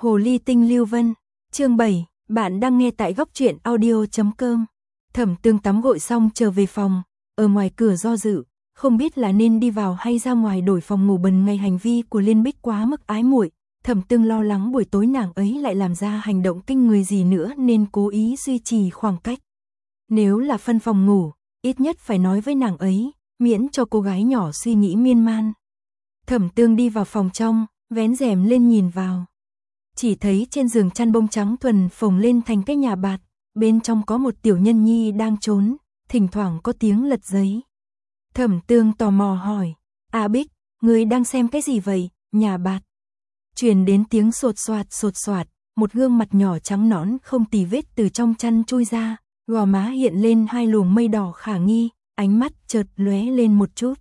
Hồ ly tinh Lưu Vân, chương 7, bạn đang nghe tại góc truyện audio.com. Thẩm Tương tắm gội xong trở về phòng, ở ngoài cửa do dự, không biết là nên đi vào hay ra ngoài đổi phòng ngủ. Bần ngày hành vi của Liên Bích quá mức ái muội, Thẩm Tương lo lắng buổi tối nàng ấy lại làm ra hành động kinh người gì nữa nên cố ý duy trì khoảng cách. Nếu là phân phòng ngủ, ít nhất phải nói với nàng ấy, miễn cho cô gái nhỏ suy nghĩ miên man. Thẩm Tương đi vào phòng trong, vén rèm lên nhìn vào. Chỉ thấy trên giường chăn bông trắng thuần phồng lên thành cái nhà bạt, bên trong có một tiểu nhân nhi đang trốn, thỉnh thoảng có tiếng lật giấy. Thẩm Tương tò mò hỏi, "A Bích, ngươi đang xem cái gì vậy?" Nhà bạt. Truyền đến tiếng sột soạt, một gương mặt nhỏ trắng nõn không tì vết từ trong chăn chui ra, gò má hiện lên hai luồng mây đỏ khả nghi, ánh mắt chợt lóe lên một chút.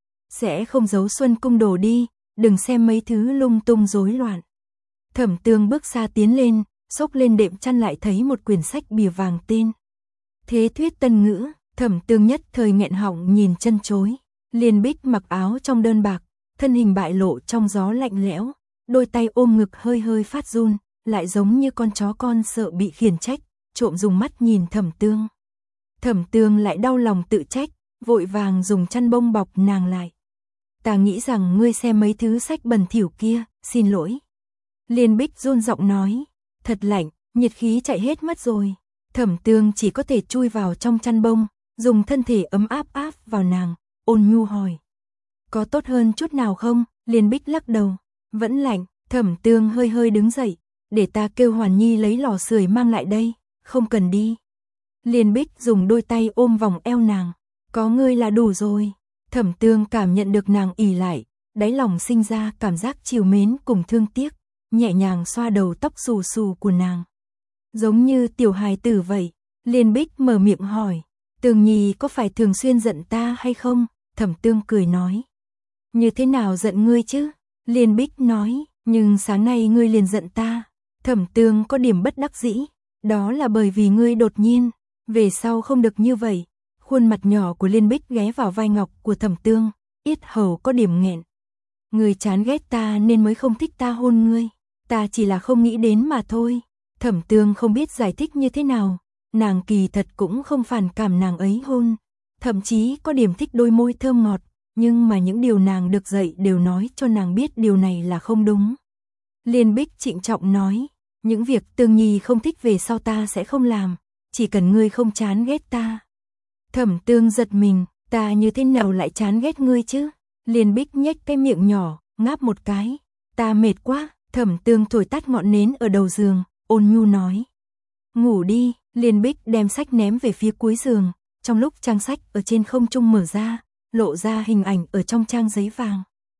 "Sẽ không giấu Xuân Cung đồ đi, đừng xem mấy thứ lung tung rối loạn." Thẩm Tương bước xa tiến lên, xốc lên đệm chăn lại thấy một quyển sách bìa vàng tên Thế thuyết tân ngữ. Thẩm Tương nhất thời nghẹn họng nhìn chân chối. Liên Bích mặc áo trong đơn bạc, thân hình bại lộ trong gió lạnh lẽo, đôi tay ôm ngực hơi hơi phát run, lại giống như con chó con sợ bị khiển trách, trộm dùng mắt nhìn Thẩm Tương. Thẩm Tương lại đau lòng tự trách, vội vàng dùng chăn bông bọc nàng lại. "Ta nghĩ rằng ngươi xem mấy thứ sách bẩn thỉu kia, xin lỗi." Liên Bích run giọng nói, "Thật lạnh, nhiệt khí chạy hết mất rồi." Thẩm Tương chỉ có thể chui vào trong chăn bông, dùng thân thể ấm áp áp vào nàng, ôn nhu hỏi, "Có tốt hơn chút nào không?" Liên Bích lắc đầu, "Vẫn lạnh." Thẩm Tương hơi hơi đứng dậy, "Để ta kêu Hoàn Nhi lấy lò sưởi mang lại đây." "Không cần đi." Liên Bích dùng đôi tay ôm vòng eo nàng, "Có ngươi là đủ rồi." Thẩm Tương cảm nhận được nàng ỉ lại, đáy lòng sinh ra cảm giác trìu mến cùng thương tiếc, nhẹ nhàng xoa đầu tóc xù xù của nàng. "Giống như tiểu hài tử vậy." Liên Bích mở miệng hỏi, "Tương Nhi có phải thường xuyên giận ta hay không?" Thẩm Tương cười nói, "Như thế nào giận ngươi chứ?" Liên Bích nói, "Nhưng sáng nay ngươi liền giận ta." Thẩm Tương có điểm bất đắc dĩ, "Đó là bởi vì ngươi đột nhiên, về sau không được như vậy." Khuôn mặt nhỏ của Liên Bích ghé vào vai ngọc của Thẩm Tương, yết hầu có điểm nghẹn. "Ngươi chán ghét ta nên mới không thích ta hôn ngươi. Ta chỉ là không nghĩ đến mà thôi." Thẩm Tương không biết giải thích như thế nào, nàng kỳ thật cũng không phản cảm nàng ấy hôn, thậm chí có điểm thích đôi môi thơm ngọt, nhưng mà những điều nàng được dạy đều nói cho nàng biết điều này là không đúng. Liên Bích trịnh trọng nói, "Những việc Tương Nhi không thích về sau ta sẽ không làm, chỉ cần ngươi không chán ghét ta." Thẩm Tương giật mình, "Ta như thế nào lại chán ghét ngươi chứ?" Liên Bích nhếch cái miệng nhỏ, ngáp một cái, "Ta mệt quá." Thẩm Tương thổi tắt ngọn nến ở đầu giường, ôn nhu nói, "Ngủ đi." Liên Bích đem sách ném về phía cuối giường, trong lúc trang sách ở trên không trung mở ra, lộ ra hình ảnh ở trong trang giấy vàng.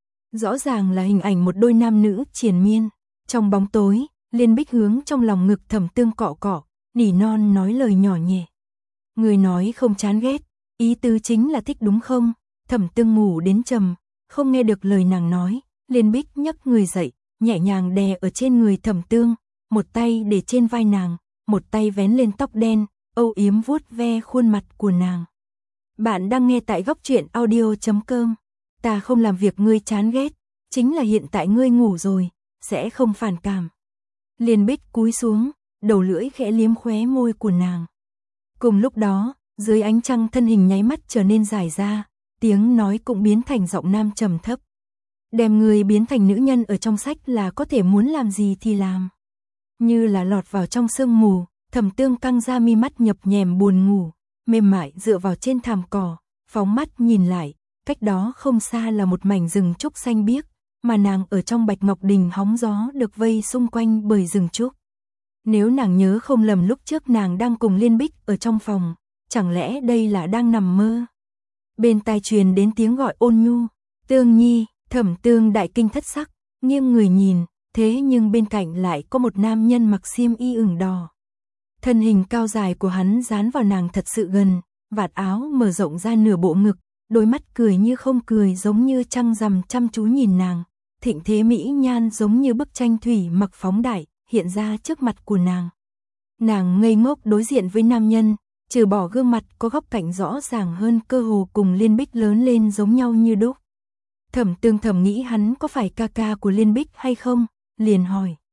Rõ ràng là hình ảnh một đôi nam nữ triền miên. Trong bóng tối, Liên Bích hướng trong lòng ngực Thẩm Tương cọ cọ, nỉ non nói lời nhỏ nhẹ. "Người nói không chán ghét, ý tứ chính là thích đúng không?" Thẩm Tương ngủ đến trầm, không nghe được lời nàng nói. Liên Bích nhấc người dậy, nhẹ nhàng đè ở trên người Thẩm Tương, một tay để trên vai nàng, một tay vén lên tóc đen, âu yếm vuốt ve khuôn mặt của nàng. "Bạn đang nghe tại góc truyện audio.com. Ta không làm việc ngươi chán ghét, chính là hiện tại ngươi ngủ rồi, sẽ không phản cảm." Liên Bích cúi xuống, đầu lưỡi khẽ liếm khóe môi của nàng. Cùng lúc đó, dưới ánh trăng thân hình nháy mắt trở nên dài ra, tiếng nói cũng biến thành giọng nam trầm thấp. "Đem người biến thành nữ nhân ở trong sách là có thể muốn làm gì thì làm." Như là lọt vào trong sương mù, Thẩm Tương căng ra mi mắt nhập nhèm buồn ngủ, mềm mại dựa vào trên thảm cỏ, phóng mắt nhìn lại, cách đó không xa là một mảnh rừng trúc xanh biếc, mà nàng ở trong Bạch Ngọc Đình hóng gió được vây xung quanh bởi rừng trúc. Nếu nàng nhớ không lầm lúc trước nàng đang cùng Liên Bích ở trong phòng, chẳng lẽ đây là đang nằm mơ? Bên tai truyền đến tiếng gọi ôn nhu, "Tương Nhi." Thẩm Tương đại kinh thất sắc, nghiêng người nhìn, thế nhưng bên cạnh lại có một nam nhân mặc xiêm y ửng đỏ. Thân hình cao dài của hắn dán vào nàng thật sự gần, vạt áo mở rộng ra nửa bộ ngực, đôi mắt cười như không cười giống như trăng rằm chăm chú nhìn nàng, thịnh thế mỹ nhan giống như bức tranh thủy mặc phóng đại, hiện ra trước mặt của nàng. Nàng ngây ngốc đối diện với nam nhân, trừ bỏ gương mặt có góc cạnh rõ ràng hơn cơ hồ cùng Liên Bích lớn lên giống nhau như đúc. Thẩm Tương thầm nghĩ hắn có phải ca ca của Liên Bích hay không, liền hỏi,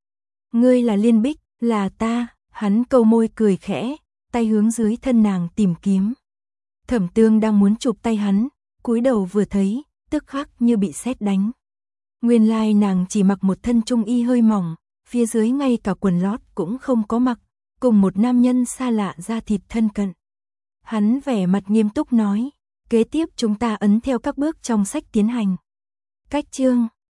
Ngươi là Liên Bích, là ta, hắn câu môi cười khẽ, tay hướng dưới thân nàng tìm kiếm. Thẩm Tương đang muốn chụp tay hắn, cúi đầu vừa thấy, tức khắc như bị sét đánh. Nguyên lai nàng chỉ mặc một thân trung y hơi mỏng, phía dưới ngay cả quần lót cũng không có mặc, cùng một nam nhân xa lạ da thịt thân cận. Hắn vẻ mặt nghiêm túc nói, kế tiếp chúng ta ấn theo các bước trong sách tiến hành. Cách chương